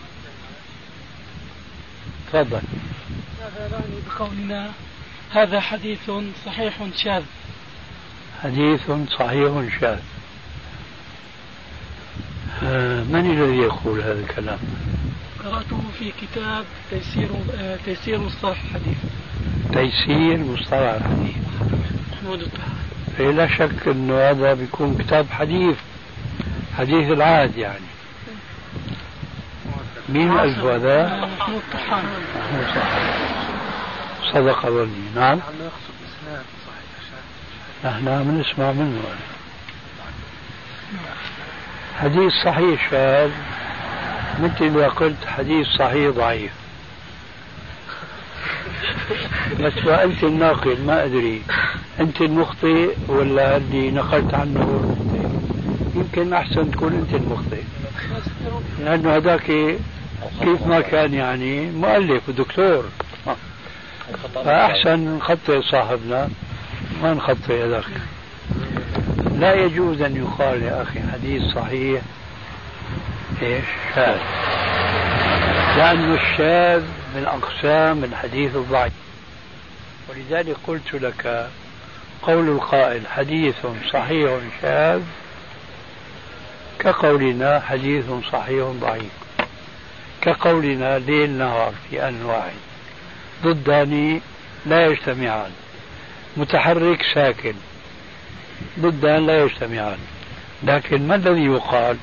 تفضل. ماذا نعني بقولنا هذا حديث صحيح شاذ؟ حديث صحيح شاذ، من الذي يقول هذا الكلام؟ قرأته في كتاب تيسير مصطلح الحديث. تيسير مصطلح الحديث محمود الطحان. لا شك أنه هذا بيكون كتاب حديث العهد يعني. مين ألف هذا؟ محمود الطحان. صدق ظني. نعم نحن عم نسمع منه. حديث صحيح شاذ مثل ما قلت حديث صحيح ضعيف. بس وأنت الناقل ما أدري أنت المخطئ ولا اللي نقلت عنه هو المخطئ. يمكن أحسن تكون أنت المخطئ لأنه هذاك كيف ما كان يعني مؤلف ودكتور، فأحسن نخطئ صاحبنا ما نخطئ هذاك. لا يجوز أن يقال يا أخي حديث صحيح إيش شاذ، لأنه الشاذ من أقسام الحديث الضعيف. ولذلك قلت لك قول القائل حديث صحيح شاذ كقولنا حديث صحيح ضعيف، كقولنا ليل نهار في آن واحد، ضدان لا يجتمعان، متحرك ساكن، ضدان لا يجتمعان. لكن ما الذي يقال؟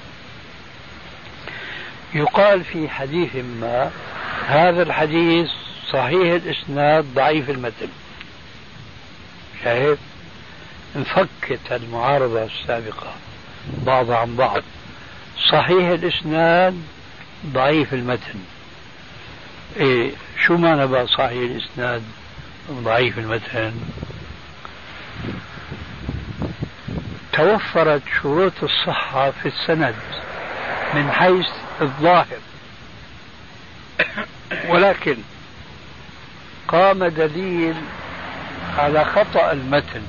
يقال في حديث ما هذا الحديث صحيح الإسناد ضعيف المتن. شايف؟ انفكت المعارضة السابقة بعض عن بعض. صحيح الإسناد ضعيف المتن. إيه شو معنى بقى صحيح الإسناد ضعيف المتن؟ توفرت شروط الصحة في السند من حيث الظاهر، ولكن قام دليل على خطأ المتن.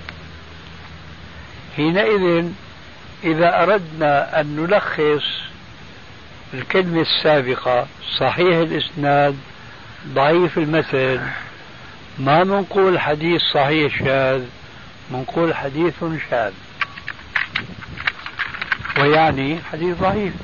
حينئذ إذا أردنا أن نلخص الكلمة السابقة صحيح الإسناد ضعيف المتن، ما منقول حديث صحيح شاذ، منقول حديث شاذ، ويعني حديث ضعيف.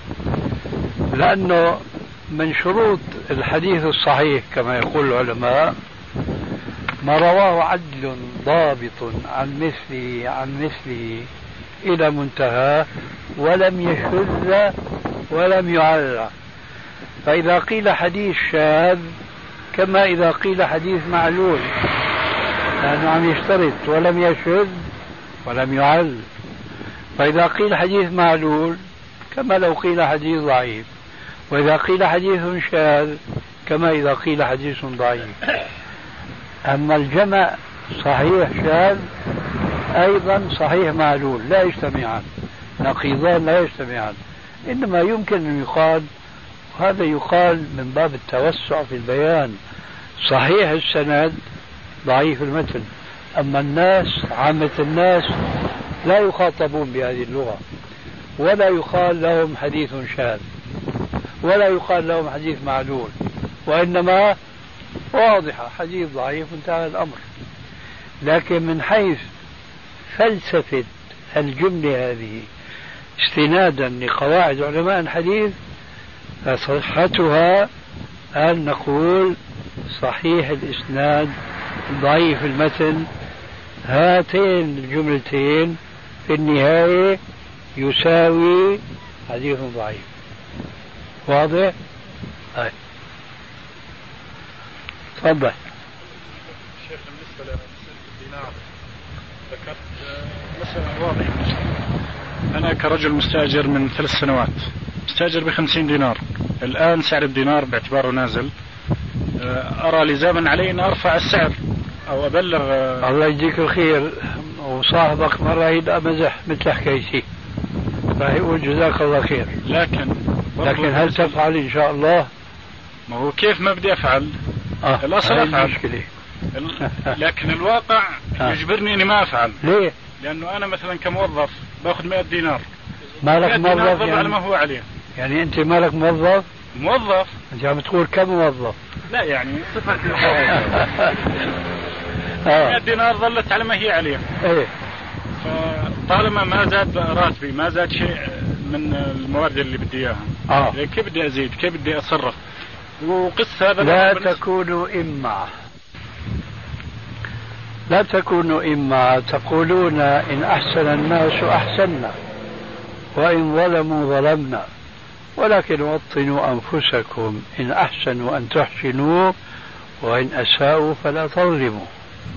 لأنه من شروط الحديث الصحيح كما يقول العلماء ما رواه عدل ضابط عن مثله إلى منتهى ولم يشذ ولم يعرى. فإذا قيل حديث شاذ كما إذا قيل حديث معلول، لأنه عم يشترط ولم يشذ ولم يعل. فإذا قيل حديث معلول كما لو قيل حديث ضعيف، وإذا قيل حديث شاذ كما إذا قيل حديث ضعيف. أما الجمع صحيح شاذ أيضا صحيح معلول لا يجتمعان، نقيضان لا يجتمعان، إنما يمكن أن يقال، وهذا يقال من باب التوسع في البيان، صحيح السند ضعيف المتن. أما الناس عامة الناس لا يخاطبون بهذه اللغة، ولا يقال لهم حديث شاذ ولا يقال لهم حديث معلول، وإنما واضحة حديث ضعيف انتهى الأمر. لكن من حيث فلسفة الجملة هذه استنادا لقواعد علماء الحديث فصحتها أن نقول صحيح الإسناد ضعيف المتن. هاتين الجملتين في النهاية يساوي حديث ضعيف. واضح؟ هاي تفضل. شيخ بالنسبة لمسألة الدينار ذكرت مسألة واضحة. أنا كرجل مستأجر من 3 سنوات مستأجر ب50 دينار، الآن سعر الدينار باعتباره نازل، أرى لزاما علي أن أرفع السعر أو أبلغ. الله يجزيك الخير، وصاحبك مرة يبقى مزح مثل حكايتي راح يقول جزاك الله خير، لكن هل تفعل إن شاء الله؟ ما هو كيف ما بدي أفعل؟ الأصل أفعل، لكن الواقع يجبرني إني ما أفعل. ليه؟ لأنه أنا مثلا كموظف باخذ 100 دينار. مالك موظف يعني على ما هو عليه. يعني أنت مالك موظف؟ موظف. أنت عم تقول كم موظف؟ لا يعني صفر 100 دينار ظلت على ما هي عليه. إيه. فطالما ما زاد راتبي، ما زاد شيء من الموارد اللي بدي إياها، كيف بدي أزيد؟ كيف بدي أتصرف؟ وقص هذا لا تكونوا إما تقولون إن أحسن الناس أحسننا وإن ظلموا ظلمنا، ولكن وطنوا أنفسكم إن أحسنوا أن تحسنوا وإن أساءوا فلا تظلموا.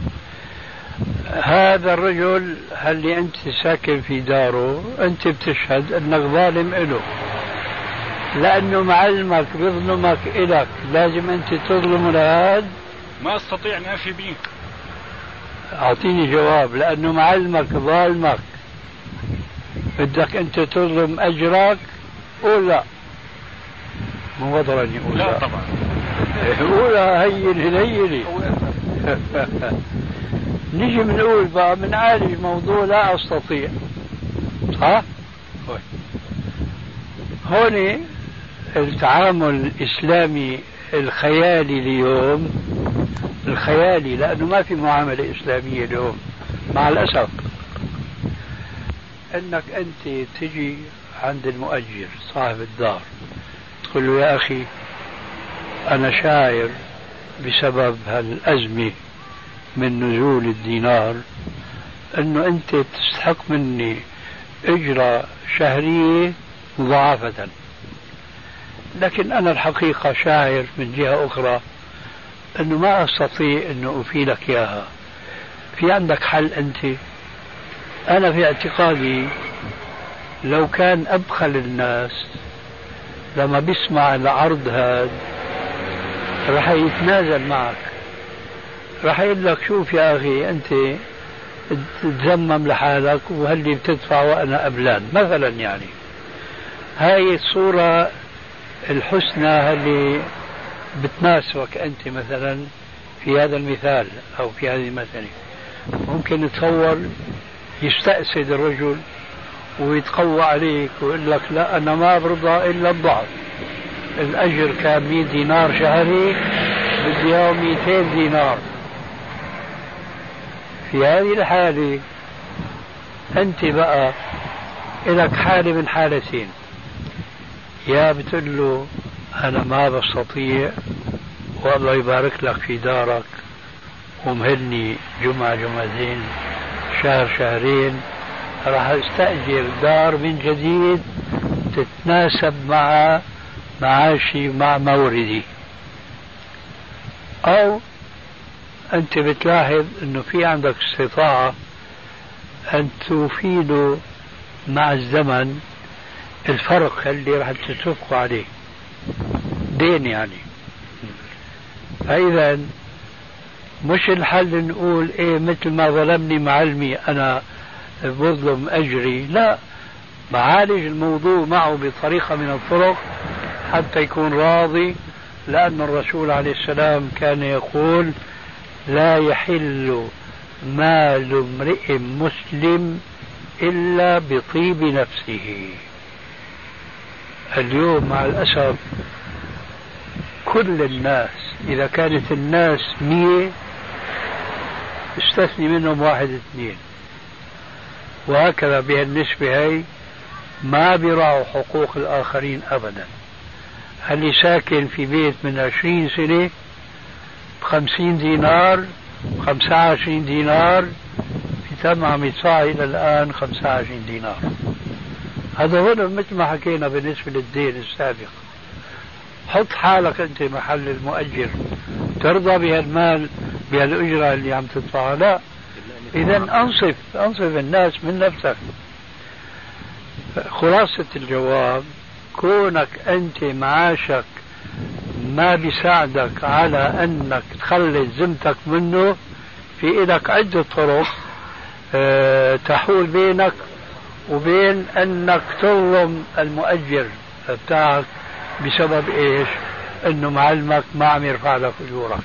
هذا الرجل اللي أنت ساكن في داره أنت بتشهد أنك ظالم إله، لأنه معلمك بيظلمك إلك، لازم أنت تظلم لهذا. ما أستطيع أن أفي به. أعطيني جواب. لأنه معلمك ظالمك بدك أنت تظلم أجرك ولا مو وضرني؟ لا طبعا. ولا هيني نجي بنقول بقى بنعالج موضوع لا أستطيع. صح؟ هون التعامل الإسلامي الخيالي اليوم، الخيالي لأنه ما في معاملة إسلامية اليوم مع الأسف، أنك أنت تجي عند المؤجر صاحب الدار تقول له يا أخي أنا شاعر بسبب هالأزمة من نزول الدينار أنه أنت تستحق مني أجرة شهرية مضاعفة، لكن أنا الحقيقة شاعر من جهة أخرى أنه ما أستطيع أنه أفيدك إياها. في عندك حل أنت؟ أنا في اعتقادي لو كان أبخل الناس لما بيسمع العرض هذا رح يتنازل معك، رح يقول لك شوف يا أخي أنت تزمم لحالك وهلي بتدفع وأنا أبلان مثلا. يعني هاي الصورة الحسنى اللي بتناسبك أنت مثلا في هذا المثال أو في هذه المثل، ممكن نتصور يستأسد الرجل ويتقوى عليك ويقول لك لا أنا ما برضى إلا الضعف، الأجر كان 100 دينار شهري بدي إياه 200 دينار. في هذه الحالة أنت بقى إلك حالة من حالتين، يا بتقول له أنا ما بستطيع والله يبارك لك في دارك ومهلني جمعة جمعتين شهر شهرين راح استأجر دار من جديد تتناسب مع معاشي مع موردي، أو أنت بتلاحظ أنه في عندك استطاعة أن تفيده مع الزمن الفرق اللي راح تتفقوا عليه دين يعني. فإذا مش الحل نقول إيه مثل ما ظلمني معلمي أنا بظلم أجري، لا، معالج الموضوع معه بطريقة من الطرق حتى يكون راضي، لأن الرسول عليه السلام كان يقول لا يحل مال امرئ مسلم إلا بطيب نفسه. اليوم مع الأسف كل الناس إذا كانت الناس 100 استثني منهم 1 2، وهكذا بهالنسبة هي ما بيراعوا حقوق الآخرين أبدا. اللي ساكن في بيت من 20 سنة ب50 دينار 25 دينار في تم عم يدفع إلى الآن 25 دينار. هذا هنا مثل ما حكينا بالنسبة للدين السابق. حط حالك أنت محل المؤجر، ترضى بهالمال بهالأجرة اللي عم تدفعها؟ لا، إذا أنصف الناس من نفسك. خلاصة الجواب كونك أنت معاشك ما بيساعدك على أنك تخلص ذمتك منه، في إلك عدة طرق تحول بينك وبين أنك تظلم المؤجر بتاعك بسبب إيش؟ أنه معلمك ما عم يرفع لك أجورك.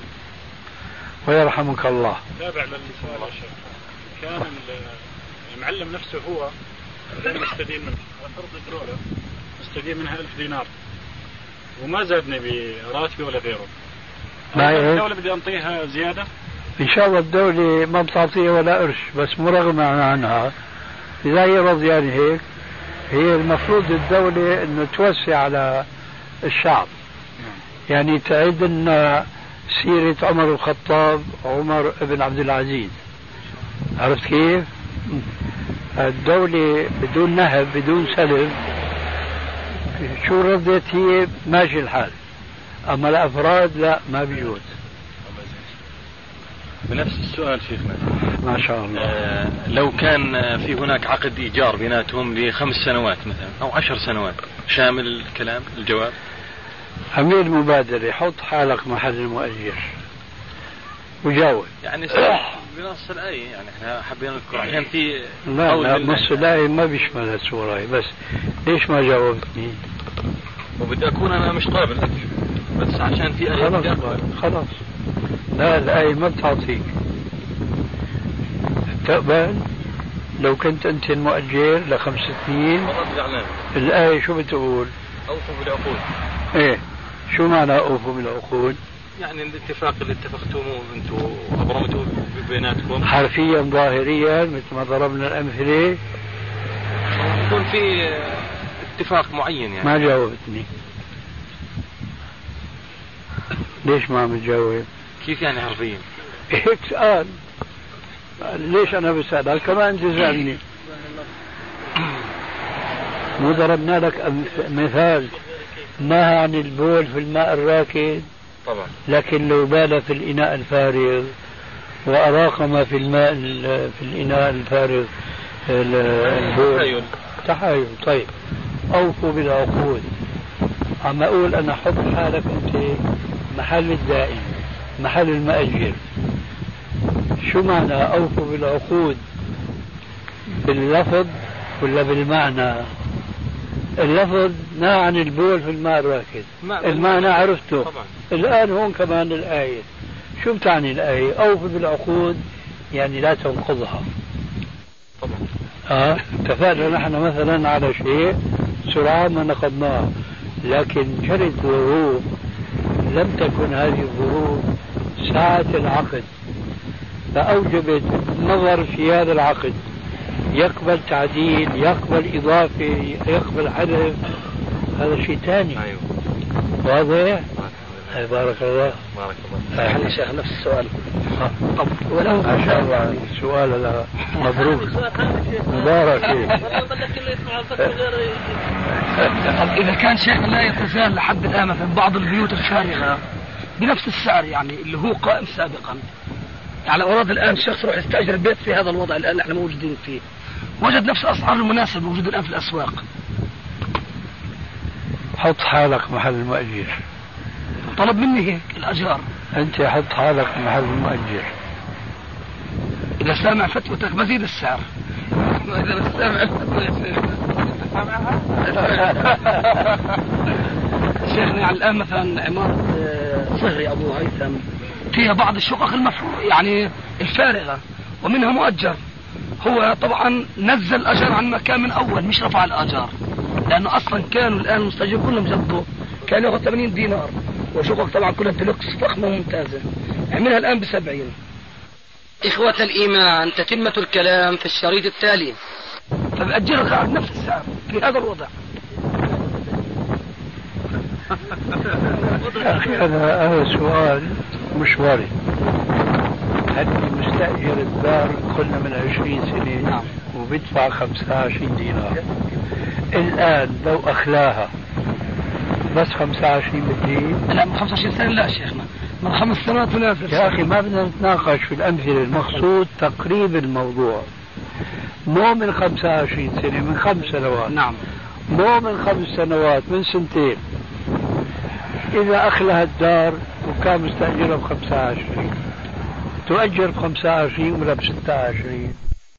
ويرحمك الله. تابع للسؤال يا شيخ. كان المعلم نفسه هو مستدين منه على فرض الدولة مستدين منها 1000 دينار وما زادني براتبي ولا غيره. الدولة بدي أنطيها زيادة؟ إن شاء الله الدولة ما بتعطيها ولا قرش، بس مرغمة عنها. إذا هي رضيانة هيك، هي المفروض الدولة إنه توسع على الشعب. يعني تعد لنا سيرة عمر الخطاب وعمر بن عبد العزيز. عرفت كيف؟ الدولة بدون نهب بدون سلب شو ردت هي ماشي الحال، أما الأفراد لا، ما بيجوز. بنفس السؤال شيخنا ما شاء الله. لو كان في هناك عقد إيجار بيناتهم ل5 سنوات مثلا أو 10 سنوات، شامل الكلام الجواب؟ أمير المبادرة حط حالك محل المؤجر وجاوب. يعني بنص الآية، يعني احنا حابين نذكر عشان في لا نص الآية ما بيشمل السورة. بس ليش ما جاوبتني؟ وبدي أكون أنا مش قابل بس عشان في آية. خلاص لا، الآية ما بتعطيك تقبل. لو كنت أنت المؤجر ل5 سنين الآية شو بتقول؟ أوفوا بالعقود. إيه شو معنى أوفوا بالعقود؟ يعني الاتفاق اللي اتفقتموه أنتوا أبرمتوا بيناتكم حرفيا ظاهريا مثل ما ضربنا الأمثلة، يكون في اتفاق معين. يعني ما جاوبتني. ليش ما عم تجاوب؟ كيف يعني حرفيا؟ هيك سؤال. ليش أنا بسألك كمان أنت تسألني؟ مو ضربنا لك مثال نهى عن البول في الماء الراكد طبعا، لكن لو بال في الإناء الفارغ وأراق ما في الماء في الإناء الفارغ البول تحايل. طيب أوفوا بالعقود. عم أقول أنا حط حالك أنت محل الدائن محل المأجر. شو معنى أوفوا بالعقود؟ باللفظ ولا بالمعنى؟ اللفظ نهى عن البول في الماء الراكد، المعنى عرفته طبعا. الآن هون كمان الآية شو بتعني الآية؟ أوفوا بالعقود يعني لا تنقضها طبعا. اتفقنا نحن مثلا على شيء سرعان ما نقضناه، لكن جرت ظروف لم تكن هذه الظروف ساعة العقد فأوجبت نظر في هذا العقد، يقبل تعديل، يقبل إضافة، يقبل حذف، هذا شيء ثاني. أيوه واضح؟ بارك الله. بارك الله. يعني شيخ نفس السؤال. طب ولو ما شاء الله السؤال مبروك مبارك. طب إذا كان شيخ لا يتزال لحد الآن مثلا بعض البيوت الفارغة بنفس السعر يعني اللي هو قائم سابقا، يعني أراد الآن شخص يروح يستأجر البيت في هذا الوضع الآن نحن موجودين فيه، وجد نفس الأسعار المناسبة موجودة الآن في الأسواق. حط حالك محل المؤجر. طلب مني هيك الأجار. أنت حط حالك محل المؤجر. إذا سامع فتوتك بزيد السعر. إذا سامع شيخنا يعني الآن مثلا عمارة صهري أبو هيثم فيها بعض الشقق المفروض يعني الفارغة ومنها مؤجر. هو طبعا نزل الأجر عن مكان من أول مش رفع الأجار، لأنه أصلا كانوا الآن المستأجر كلهم جنبه كان يأخذ 80 دينار وشقق طبعا كلها ديلوكس فخمة ممتازة، عملها الآن ب70. إخوة الإيمان، تتمة الكلام في الشريط التالي. فبأجرها على نفس السعر في هذا الوضع. هذا سؤال مش وارد. هل مستأجر الدار كنا من 20 سنة وبيدفع 25 دينار، الآن لو أخلاها بس 25 بدي؟ لا من 25 سنة لا شيخنا، من 5 سنوات ولا 10 يا أخي ما بدنا نتناقش في الأمثلة، المقصود تقريب الموضوع، مو من 25 سنة، من 5 سنوات. نعم. مو من 5 سنوات، من 2 سنين. إذا أخلها الدار وكان مستأجرها ب25 تؤجر ب25 ولا ب26؟